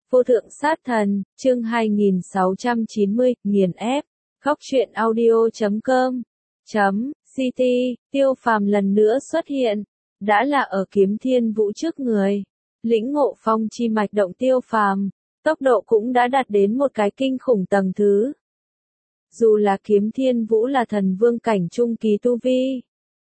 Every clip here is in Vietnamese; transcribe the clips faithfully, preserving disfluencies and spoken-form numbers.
Vô thượng sát thần, chương hai nghìn sáu trăm chín mươi, nghiền ép. Góc truyện audio chấm com chấm ct, Tiêu Phàm lần nữa xuất hiện, đã là ở Kiếm Thiên Vũ trước người. Lĩnh ngộ phong chi mạch động Tiêu Phàm, tốc độ cũng đã đạt đến một cái kinh khủng tầng thứ. Dù là Kiếm Thiên Vũ là thần vương cảnh trung kỳ tu vi,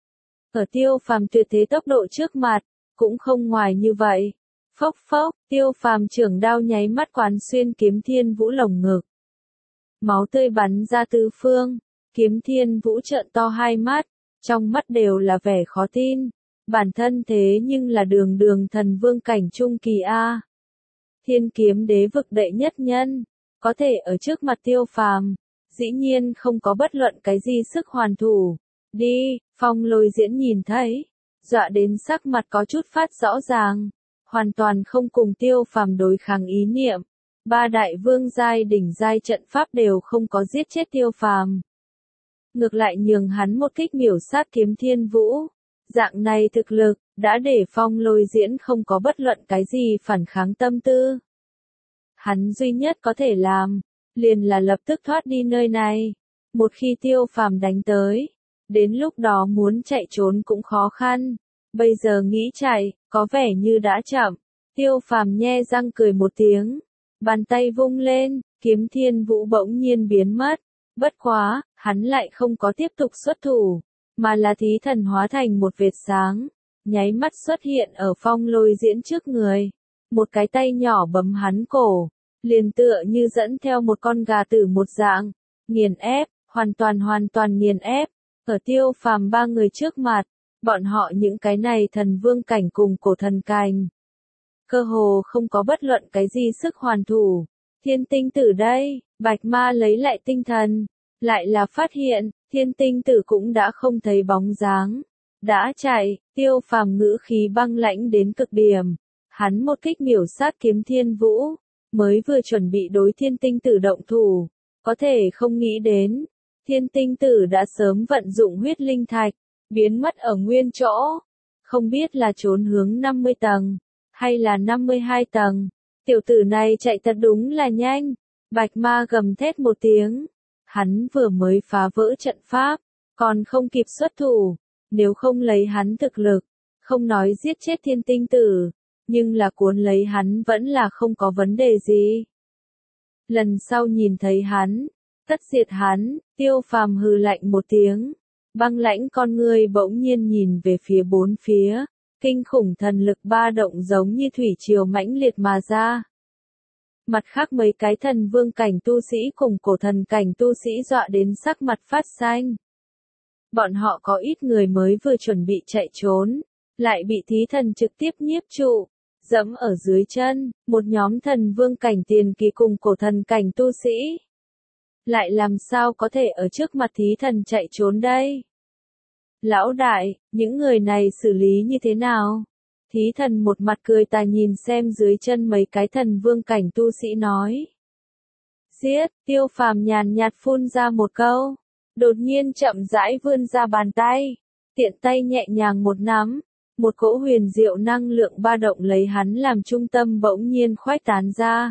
ở Tiêu Phàm tuyệt thế tốc độ trước mặt, cũng không ngoài như vậy. Phốc phốc, Tiêu Phàm trưởng đao nháy mắt quán xuyên Kiếm Thiên Vũ lồng ngực. Máu tươi bắn ra tứ phương, Kiếm Thiên Vũ trợn to hai mắt, trong mắt đều là vẻ khó tin. Bản thân thế nhưng là đường đường thần vương cảnh trung kỳ A. Thiên kiếm đế vực đệ nhất nhân, có thể ở trước mặt Tiêu Phàm, dĩ nhiên không có bất luận cái gì sức hoàn thủ. Đi, Phong Lôi Diễn nhìn thấy, dọa đến sắc mặt có chút phát rõ ràng, hoàn toàn không cùng Tiêu Phàm đối kháng ý niệm. Ba đại vương giai đỉnh giai trận pháp đều không có giết chết Tiêu Phàm, ngược lại nhường hắn một kích miểu sát Kiếm Thiên Vũ. Dạng này thực lực, đã để Phong Lôi Diễn không có bất luận cái gì phản kháng tâm tư. Hắn duy nhất có thể làm, liền là lập tức thoát đi nơi này. Một khi Tiêu Phàm đánh tới, đến lúc đó muốn chạy trốn cũng khó khăn. Bây giờ nghĩ chạy, có vẻ như đã chậm. Tiêu Phàm nhe răng cười một tiếng, bàn tay vung lên, Kiếm Thiên Vũ bỗng nhiên biến mất. Bất quá, hắn lại không có tiếp tục xuất thủ, mà là thí thần hóa thành một vệt sáng, nháy mắt xuất hiện ở Phong Lôi Diễn trước người. Một cái tay nhỏ bấm hắn cổ, liền tựa như dẫn theo một con gà tử một dạng, nghiền ép, hoàn toàn hoàn toàn nghiền ép. Ở Tiêu Phàm ba người trước mặt, bọn họ những cái này thần vương cảnh cùng cổ thần cảnh, cơ hồ không có bất luận cái gì sức hoàn thủ. Thiên tinh tử đây, Bạch Ma lấy lại tinh thần, lại là phát hiện, thiên tinh tử cũng đã không thấy bóng dáng, đã chạy. Tiêu Phàm ngữ khí băng lãnh đến cực điểm, hắn một kích miểu sát Kiếm Thiên Vũ, mới vừa chuẩn bị đối thiên tinh tử động thủ, có thể không nghĩ đến, thiên tinh tử đã sớm vận dụng huyết linh thạch, biến mất ở nguyên chỗ, không biết là trốn hướng năm mươi tầng, hay là năm mươi hai tầng. Tiểu tử này chạy thật đúng là nhanh. Bạch Ma gầm thét một tiếng, hắn vừa mới phá vỡ trận pháp, còn không kịp xuất thủ, nếu không lấy hắn thực lực, không nói giết chết thiên tinh tử, nhưng là cuốn lấy hắn vẫn là không có vấn đề gì. Lần sau nhìn thấy hắn, tất diệt hắn. Tiêu Phàm hừ lạnh một tiếng, băng lãnh con ngươi bỗng nhiên nhìn về phía bốn phía, kinh khủng thần lực ba động giống như thủy triều mãnh liệt mà ra. Mặt khác mấy cái thần vương cảnh tu sĩ cùng cổ thần cảnh tu sĩ dọa đến sắc mặt phát xanh. Bọn họ có ít người mới vừa chuẩn bị chạy trốn, lại bị thí thần trực tiếp nhiếp trụ, dẫm ở dưới chân. Một nhóm thần vương cảnh tiền kỳ cùng cổ thần cảnh tu sĩ, lại làm sao có thể ở trước mặt thí thần chạy trốn đây? Lão đại, những người này xử lý như thế nào? Thí thần một mặt cười tà nhìn xem dưới chân mấy cái thần vương cảnh tu sĩ nói. Giết. Tiêu Phàm nhàn nhạt phun ra một câu, đột nhiên chậm rãi vươn ra bàn tay, tiện tay nhẹ nhàng một nắm, một cỗ huyền diệu năng lượng ba động lấy hắn làm trung tâm bỗng nhiên khuếch tán ra.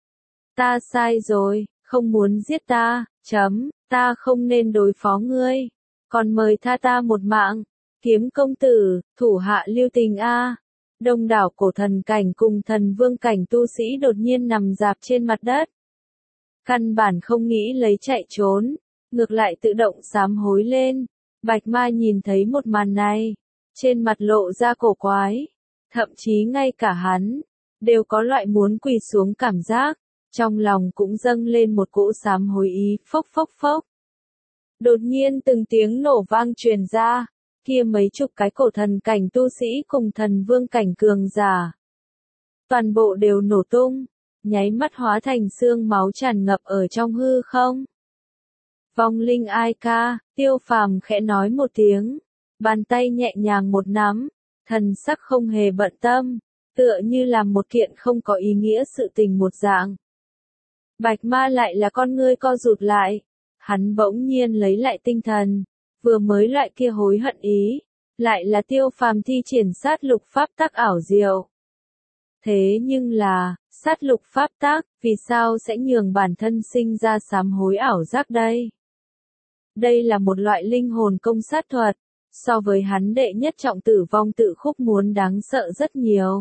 Ta sai rồi, không muốn giết ta, chấm, ta không nên đối phó ngươi, còn mời tha ta một mạng. Kiếm công tử, thủ hạ lưu tình a. Đông đảo cổ thần cảnh cùng thần vương cảnh tu sĩ đột nhiên nằm rạp trên mặt đất. Căn bản không nghĩ lấy chạy trốn, ngược lại tự động sám hối lên. Bạch Ma nhìn thấy một màn này, trên mặt lộ ra cổ quái, thậm chí ngay cả hắn đều có loại muốn quỳ xuống cảm giác, trong lòng cũng dâng lên một cỗ sám hối ý. Phốc phốc phốc. Đột nhiên từng tiếng nổ vang truyền ra, kia mấy chục cái cổ thần cảnh tu sĩ cùng thần vương cảnh cường giả, toàn bộ đều nổ tung, nháy mắt hóa thành xương máu tràn ngập ở trong hư không. Vong linh ai ca, Tiêu Phàm khẽ nói một tiếng, bàn tay nhẹ nhàng một nắm, thần sắc không hề bận tâm, tựa như làm một kiện không có ý nghĩa sự tình một dạng. Bạch Ma lại là con ngươi co rụt lại, hắn bỗng nhiên lấy lại tinh thần, vừa mới loại kia hối hận ý, lại là Tiêu Phàm thi triển sát lục pháp tắc ảo diệu. Thế nhưng là, Sát lục pháp tắc, vì sao sẽ nhường bản thân sinh ra sám hối ảo giác đây? Đây là một loại linh hồn công sát thuật, so với hắn đệ nhất trọng tử vong tự khúc muốn đáng sợ rất nhiều.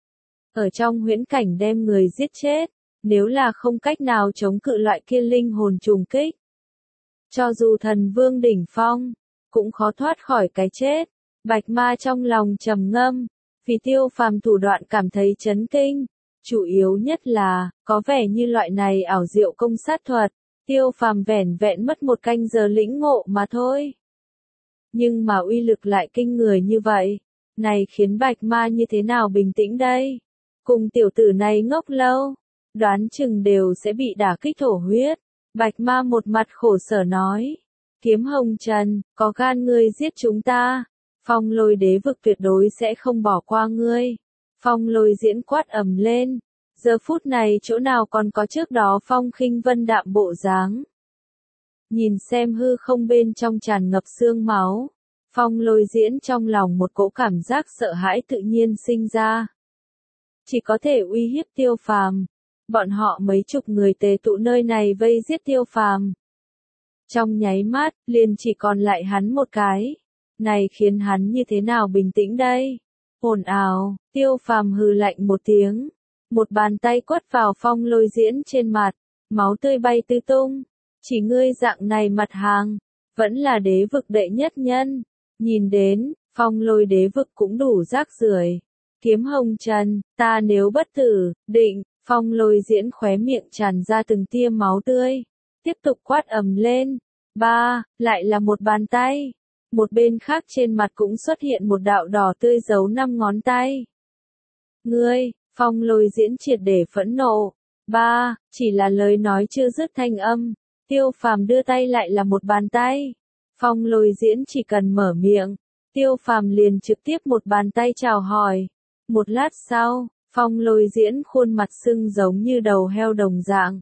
Ở trong huyễn cảnh đem người giết chết, nếu là không cách nào chống cự loại kia linh hồn trùng kích. Cho dù thần vương đỉnh phong, cũng khó thoát khỏi cái chết. Bạch Ma trong lòng trầm ngâm, vì Tiêu Phàm thủ đoạn cảm thấy chấn kinh. Chủ yếu nhất là, có vẻ như loại này ảo diệu công sát thuật, Tiêu Phàm vẻn vẹn mất một canh giờ lĩnh ngộ mà thôi. Nhưng mà uy lực lại kinh người như vậy, này khiến Bạch Ma như thế nào bình tĩnh đây? Cùng tiểu tử này ngốc lâu, đoán chừng đều sẽ bị đả kích thổ huyết. Bạch Ma một mặt khổ sở nói, Kiếm Hồng Trần, có gan ngươi giết chúng ta, Phong Lôi Đế vực tuyệt đối sẽ không bỏ qua ngươi. Phong Lôi Diễn quát ầm lên, giờ phút này chỗ nào còn có trước đó Phong Khinh Vân đạm bộ dáng. Nhìn xem hư không bên trong tràn ngập xương máu, Phong Lôi Diễn trong lòng một cỗ cảm giác sợ hãi tự nhiên sinh ra. Chỉ có thể uy hiếp Tiêu Phàm. Bọn họ mấy chục người tề tụ nơi này vây giết Tiêu Phàm. Trong nháy mắt, liền chỉ còn lại hắn một cái. Này khiến hắn như thế nào bình tĩnh đây? Ồn ào, Tiêu Phàm hừ lạnh một tiếng. Một bàn tay quất vào Phong Lôi Diễn trên mặt, máu tươi bay tứ tung. Chỉ ngươi dạng này mặt hàng, vẫn là đế vực đệ nhất nhân. Nhìn đến, Phong Lôi Đế vực cũng đủ rác rưởi. Kiếm Hồng Trần, ta nếu bất tử, định. Phong Lôi Diễn khóe miệng tràn ra từng tia máu tươi, tiếp tục quát ầm lên. Ba, lại là một bàn tay. Một bên khác trên mặt cũng xuất hiện một đạo đỏ tươi dấu năm ngón tay. Ngươi, Phong Lôi Diễn triệt để phẫn nộ. Ba, chỉ là lời nói chưa dứt thanh âm, Tiêu Phàm đưa tay lại là một bàn tay. Phong Lôi Diễn chỉ cần mở miệng, Tiêu Phàm liền trực tiếp một bàn tay chào hỏi. Một lát sau, Phong Lôi Diễn khuôn mặt sưng giống như đầu heo đồng dạng.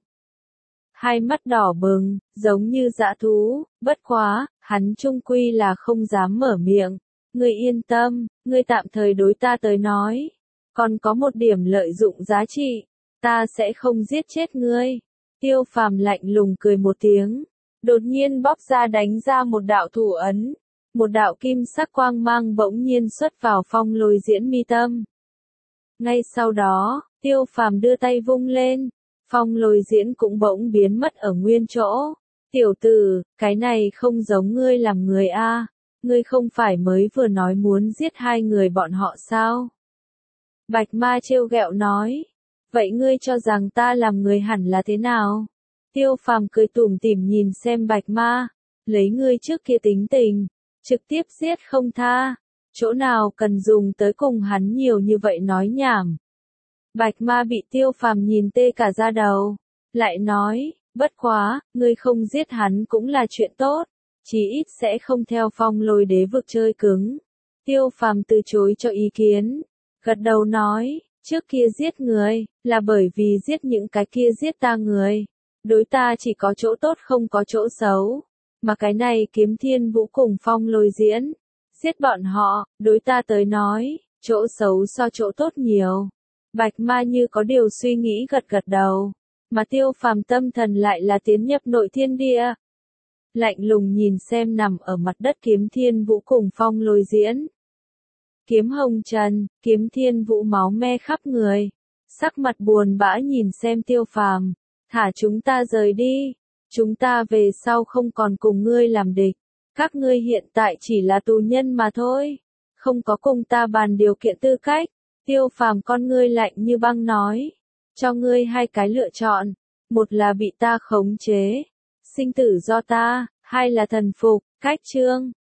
Hai mắt đỏ bừng, giống như dã thú, bất quá, hắn chung quy là không dám mở miệng. Ngươi yên tâm, ngươi tạm thời đối ta tới nói. Còn có một điểm lợi dụng giá trị, ta sẽ không giết chết ngươi. Tiêu Phàm lạnh lùng cười một tiếng, đột nhiên bóp ra đánh ra một đạo thủ ấn. Một đạo kim sắc quang mang bỗng nhiên xuất vào Phong Lôi Diễn mi tâm. Ngay sau đó, Tiêu Phàm đưa tay vung lên, Phong Lôi Diễn cũng bỗng biến mất ở nguyên chỗ. Tiểu tử, cái này không giống ngươi làm người a, ngươi không phải mới vừa nói muốn giết hai người bọn họ sao? Bạch Ma trêu ghẹo nói, vậy ngươi cho rằng ta làm người hẳn là thế nào? Tiêu Phàm cười tủm tỉm nhìn xem Bạch Ma, lấy ngươi trước kia tính tình, trực tiếp giết không tha. Chỗ nào cần dùng tới cùng hắn nhiều như vậy nói nhảm. Bạch Ma bị Tiêu Phàm nhìn tê cả da đầu, lại nói, bất quá, ngươi không giết hắn cũng là chuyện tốt, chí ít sẽ không theo Phong Lôi Đế vực chơi cứng. Tiêu Phàm từ chối cho ý kiến, gật đầu nói, trước kia giết người, là bởi vì giết những cái kia giết ta người, đối ta chỉ có chỗ tốt không có chỗ xấu, mà cái này Kiếm Thiên Vũ cùng Phong Lôi Diễn. Giết bọn họ, đối ta tới nói, chỗ xấu so chỗ tốt nhiều. Bạch Ma như có điều suy nghĩ gật gật đầu, mà Tiêu Phàm tâm thần lại là tiến nhập nội thiên địa. Lạnh lùng nhìn xem nằm ở mặt đất Kiếm Thiên Vũ cùng Phong Lôi Diễn. Kiếm Hồng Trần, Kiếm Thiên Vũ máu me khắp người, sắc mặt buồn bã nhìn xem Tiêu Phàm, thả chúng ta rời đi, chúng ta về sau không còn cùng ngươi làm địch. Các ngươi hiện tại chỉ là tù nhân mà thôi, không có cùng ta bàn điều kiện tư cách. Tiêu Phàm con ngươi lạnh như băng nói, cho ngươi hai cái lựa chọn, một là bị ta khống chế, sinh tử do ta, hai là thần phục. Cách chương